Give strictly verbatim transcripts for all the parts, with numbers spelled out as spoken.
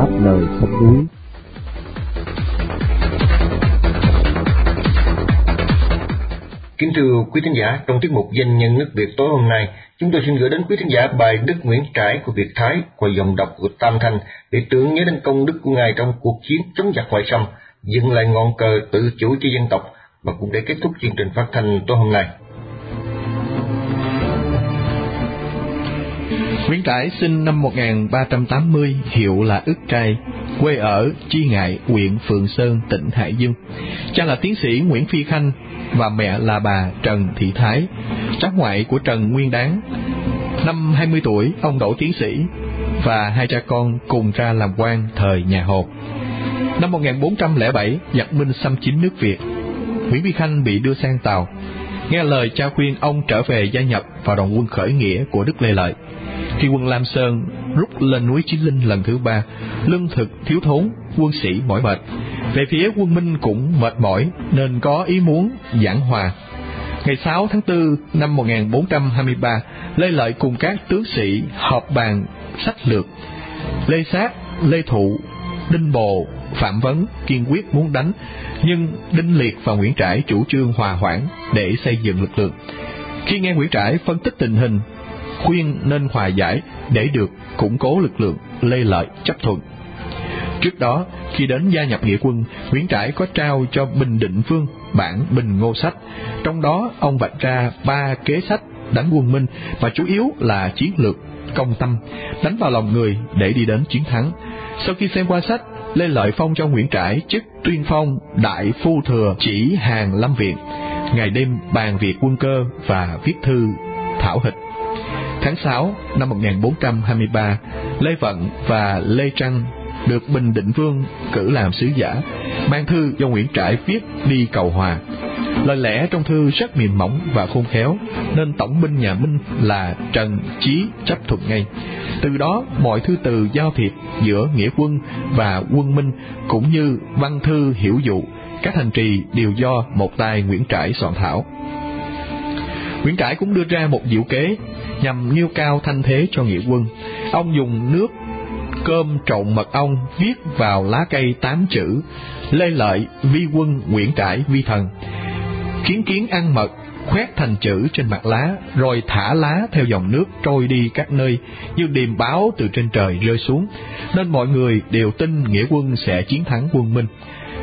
đáp lời sông núi. Kính thưa quý thính giả, trong tiết mục Danh nhân nước Việt tối hôm nay, chúng tôi xin gửi đến quý thính giả bài Đức Nguyễn Trãi của Việt Thái qua dòng đọc của Tam Thanh để tưởng nhớ đến công đức của Ngài trong cuộc chiến chống giặc ngoại xâm, dựng lại ngọn cờ tự chủ cho dân tộc, và cũng để kết thúc chương trình phát thanh tối hôm nay. Nguyễn Trãi sinh năm một nghìn ba trăm tám mươi, hiệu là Ức Trai, quê ở Chi Ngại, huyện Phượng Sơn, tỉnh Hải Dương. Cha là tiến sĩ Nguyễn Phi Khanh và mẹ là bà Trần Thị Thái, cháu ngoại của Trần Nguyên Đáng. Năm hai mươi tuổi, ông đỗ tiến sĩ và hai cha con cùng ra làm quan thời nhà Hồ. Năm một nghìn bốn trăm lẻ bảy, giặc Minh xâm chiếm nước Việt. Nguyễn Phi Khanh bị đưa sang Tàu. Nghe lời cha khuyên, ông trở về gia nhập vào đoàn quân khởi nghĩa của Đức Lê Lợi. Khi quân Lam Sơn rút lên núi Chí Linh lần thứ ba, lương thực thiếu thốn, quân sĩ mỏi mệt. Về phía quân Minh cũng mệt mỏi nên có ý muốn giảng hòa. Ngày sáu tháng tư năm một nghìn bốn trăm hai mươi ba, Lê Lợi cùng các tướng sĩ họp bàn sách lược. Lê Sát, Lê Thụ, Đinh Bồ, Phạm Vấn kiên quyết muốn đánh, nhưng Đinh Liệt và Nguyễn Trãi chủ trương hòa hoãn để xây dựng lực lượng. Khi nghe Nguyễn Trãi phân tích tình hình, khuyên nên hòa giải để được củng cố lực lượng, Lê Lợi chấp thuận. Trước đó, khi đến gia nhập nghĩa quân, Nguyễn Trãi có trao cho Bình Định Vương bản Bình Ngô Sách, trong đó ông vạch ra ba kế sách đánh quân Minh, và chủ yếu là chiến lược công tâm, đánh vào lòng người để đi đến chiến thắng. Sau khi xem qua sách, Lê Lợi phong cho Nguyễn Trãi chức tuyên phong đại phu thừa chỉ hàng Lâm Viện, ngày đêm bàn việc quân cơ và viết thư thảo hịch. Tháng sáu năm một nghìn bốn trăm hai mươi ba, Lê Vận và Lê Trăng được Bình Định Vương cử làm sứ giả, mang thư do Nguyễn Trãi viết đi cầu hòa. Lời lẽ trong thư rất mềm mỏng và khôn khéo, nên tổng binh nhà Minh là Trần Chí chấp thuận ngay. Từ đó, mọi thư từ giao thiệp giữa nghĩa quân và quân Minh, cũng như văn thư hiểu dụ, các hành trì đều do một tay Nguyễn Trãi soạn thảo. Nguyễn Trãi cũng đưa ra một diệu kế nhằm nêu cao thanh thế cho nghĩa quân. Ông dùng nước cơm trộn mật ong viết vào lá cây tám chữ Lê Lợi vi quân, Nguyễn Trãi vi thần. Kiến kiến ăn mật khoét thành chữ trên mặt lá, rồi thả lá theo dòng nước trôi đi các nơi như điềm báo từ trên trời rơi xuống, nên mọi người đều tin nghĩa quân sẽ chiến thắng quân Minh.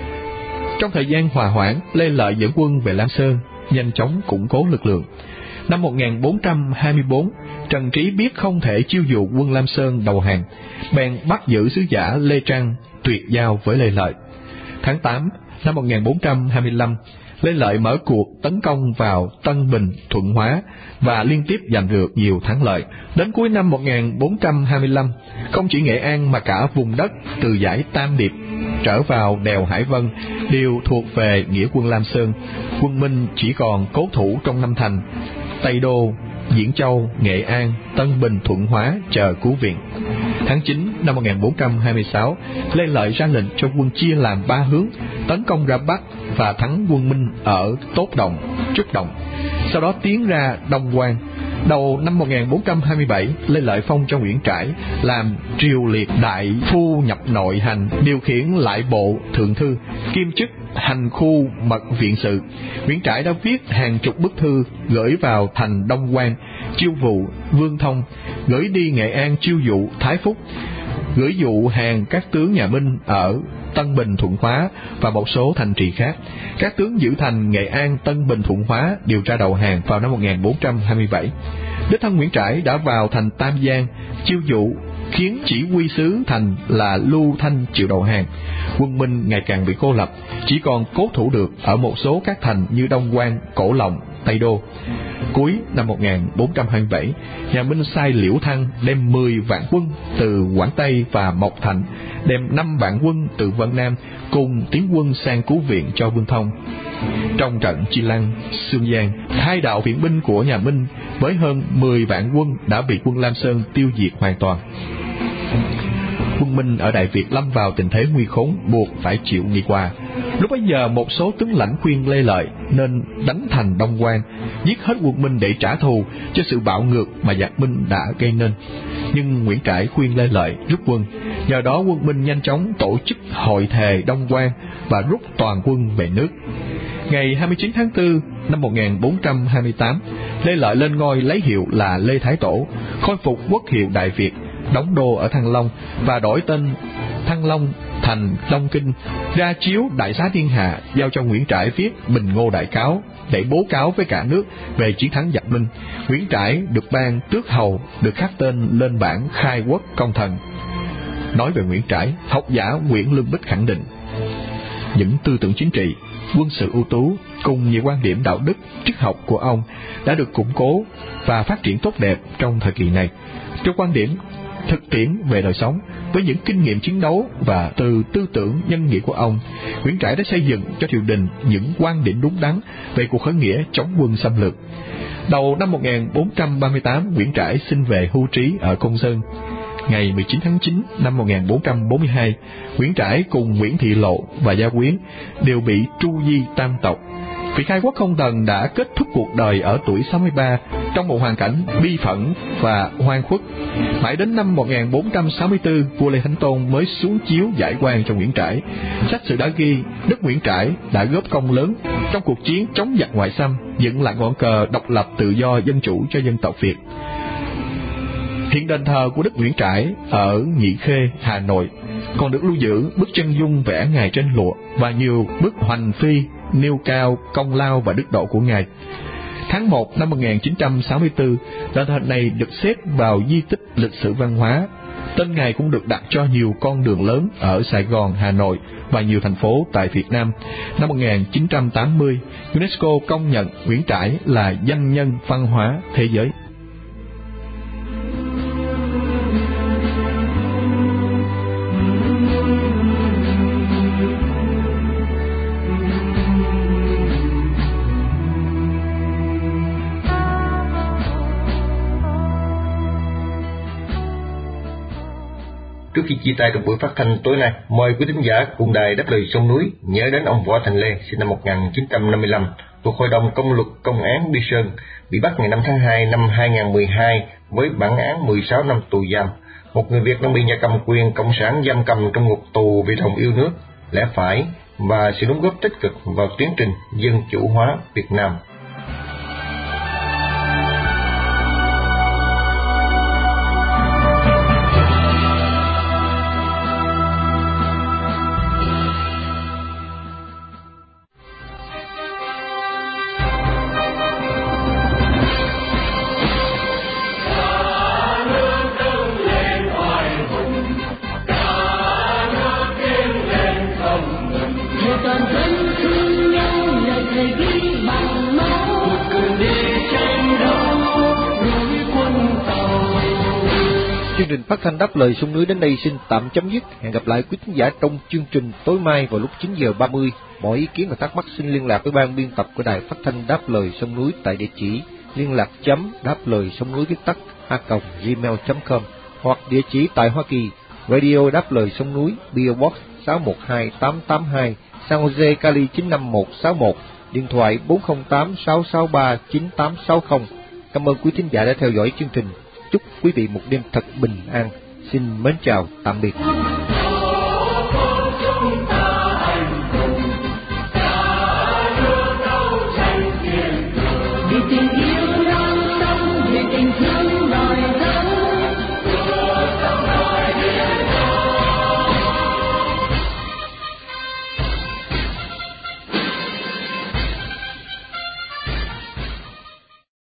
Trong thời gian hòa hoãn, Lê Lợi dẫn quân về Lam Sơn, nhanh chóng củng cố lực lượng. Năm một nghìn bốn trăm hai mươi bốn, Trần Trí biết không thể chiêu dụ quân Lam Sơn đầu hàng, bèn bắt giữ sứ giả Lê Trăng tuyệt giao với Lê Lợi. Tháng tám năm một nghìn bốn trăm hai mươi lăm, Lê Lợi mở cuộc tấn công vào Tân Bình, Thuận Hóa và liên tiếp giành được nhiều thắng lợi. Đến cuối năm một nghìn bốn trăm hai mươi lăm, không chỉ Nghệ An mà cả vùng đất từ dải Tam Điệp trở vào đèo Hải Vân đều thuộc về nghĩa quân Lam Sơn. Quân Minh chỉ còn cố thủ trong năm thành Tây Đô, Diễn Châu, Nghệ An, Tân Bình, Thuận Hóa chờ cứu viện. Tháng chín năm một nghìn bốn trăm hai mươi sáu, Lê Lợi ra lệnh cho quân chia làm ba hướng tấn công ra Bắc và thắng quân Minh ở Tốt Động, Trúc Động, sau đó tiến ra Đông Quan. Đầu năm một nghìn bốn trăm hai mươi bảy, Lê Lợi phong cho Nguyễn Trãi làm triều liệt đại phu nhập nội hành, điều khiển lại bộ thượng thư, kiêm chức hành khu mật viện sự. Nguyễn Trãi đã viết hàng chục bức thư gửi vào thành Đông Quan chiêu vụ Vương Thông, gửi đi Nghệ An chiêu dụ Thái Phúc, gửi dụ hàng các tướng nhà Minh ở Tân Bình, Thuận Hóa và một số thành trì khác. Các tướng giữ thành Nghệ An, Tân Bình, Thuận Hóa đều ra đầu hàng vào năm một nghìn bốn trăm hai mươi bảy. Đích thân Nguyễn Trãi đã vào thành Tam Giang chiêu dụ, khiến chỉ huy sứ thành là Lưu Thanh chịu đầu hàng. Quân Minh ngày càng bị cô lập, chỉ còn cố thủ được ở một số các thành như Đông Quan, Cổ Lòng, Tây Đô. Cuối năm một nghìn bốn trăm hai mươi bảy, nhà Minh sai Liễu Thăng đem mười vạn quân từ Quảng Tây và Mộc Thạnh, đem năm vạn quân từ Vân Nam cùng tiến quân sang cứu viện cho Vương Thông. Trong trận Chi Lăng, Sương Giang, hai đạo viện binh của nhà Minh với hơn mười vạn quân đã bị quân Lam Sơn tiêu diệt hoàn toàn. Quân Minh ở Đại Việt lâm vào tình thế nguy khốn, buộc phải chịu nghi qua. Lúc bấy giờ một số tướng lãnh khuyên Lê Lợi nên đánh thành Đông Quan, giết hết quân Minh để trả thù cho sự bạo ngược mà giặc Minh đã gây nên. Nhưng Nguyễn Trãi khuyên Lê Lợi rút quân, nhờ đó quân Minh nhanh chóng tổ chức hội thề Đông Quan và rút toàn quân về nước. Ngày hai mươi chín tháng tư năm một nghìn bốn trăm hai mươi tám, Lê Lợi lên ngôi lấy hiệu là Lê Thái Tổ, khôi phục quốc hiệu Đại Việt, đóng đô ở Thăng Long và đổi tên Thăng Long thành Long Kinh, ra chiếu đại xá thiên hạ, giao cho Nguyễn Trãi viết Bình Ngô Đại Cáo để bố cáo với cả nước về chiến thắng giặc Minh. Nguyễn Trãi được ban tước hầu, được khắc tên lên bảng khai quốc công thần. Nói về Nguyễn Trãi, học giả Nguyễn Lương Bích khẳng định những tư tưởng chính trị, quân sự ưu tú cùng nhiều quan điểm đạo đức, triết học của ông đã được củng cố và phát triển tốt đẹp trong thời kỳ này. Trong quan điểm thực tiễn về đời sống, với những kinh nghiệm chiến đấu và từ tư tưởng nhân nghĩa của ông, Nguyễn Trãi đã xây dựng cho triều đình những quan điểm đúng đắn về cuộc khởi nghĩa chống quân xâm lược. Đầu năm một nghìn bốn trăm ba mươi tám, Nguyễn Trãi xin về hưu trí ở Côn Sơn. Ngày mười chín tháng chín năm một nghìn bốn trăm bốn mươi hai, Nguyễn Trãi cùng Nguyễn Thị Lộ và Gia Quyến đều bị tru di tam tộc. Vị khai quốc công thần đã kết thúc cuộc đời ở tuổi sáu mươi ba trong một hoàn cảnh bi phẫn và hoang khuất. Mãi đến năm một nghìn bốn trăm sáu mươi tư, vua Lê Thánh Tôn mới xuống chiếu giải quan cho Nguyễn Trãi. Sách sử đã ghi Đức Nguyễn Trãi đã góp công lớn trong cuộc chiến chống giặc ngoại xâm, dựng lại ngọn cờ độc lập tự do dân chủ cho dân tộc Việt. Hiện đền thờ của Đức Nguyễn Trãi ở Nhị Khê, Hà Nội còn được lưu giữ bức chân dung vẽ Ngài trên lụa và nhiều bức hoành phi nêu cao công lao và đức độ của Ngài. Tháng một năm một nghìn chín trăm sáu mươi tư, đền thờ này được xếp vào di tích lịch sử văn hóa. Tên Ngài cũng được đặt cho nhiều con đường lớn ở Sài Gòn, Hà Nội và nhiều thành phố tại Việt Nam. Năm một nghìn chín trăm tám mươi, UNESCO công nhận Nguyễn Trãi là danh nhân văn hóa thế giới. Trước khi chia tay trong buổi phát thanh tối nay, mời quý thính giả cùng đài Đáp Lời Sông Núi nhớ đến ông Võ Thành Lê, sinh năm một nghìn chín trăm năm mươi lăm, thuộc Hội đồng Công luật Công án Bi Sơn, bị bắt ngày năm tháng hai năm hai nghìn không trăm mười hai với bản án mười sáu năm tù giam. Một người Việt đang bị nhà cầm quyền cộng sản giam cầm trong ngục tù vì lòng yêu nước, lẽ phải và sự đóng góp tích cực vào tiến trình dân chủ hóa Việt Nam. Chương trình phát thanh Đáp Lời Sông Núi đến đây xin tạm chấm dứt. Hẹn gặp lại quý thính giả trong chương trình tối mai vào lúc chín giờ ba mươi. Mọi ý kiến và thắc mắc xin liên lạc với ban biên tập của đài phát thanh Đáp Lời Sông Núi tại địa chỉ liên lạc chấm đáp lời sông núi viết tắt a còng gmail chấm com hoặc địa chỉ tại Hoa Kỳ Radio Đáp Lời Sông Núi, pê ô Box sáu một hai tám tám hai, San Jose, Cali chín năm một sáu một, điện thoại bốn không tám sáu sáu ba chín tám sáu không. Cảm ơn quý thính giả đã theo dõi chương trình. Chúc quý vị một đêm thật bình an. Xin mến chào, tạm biệt.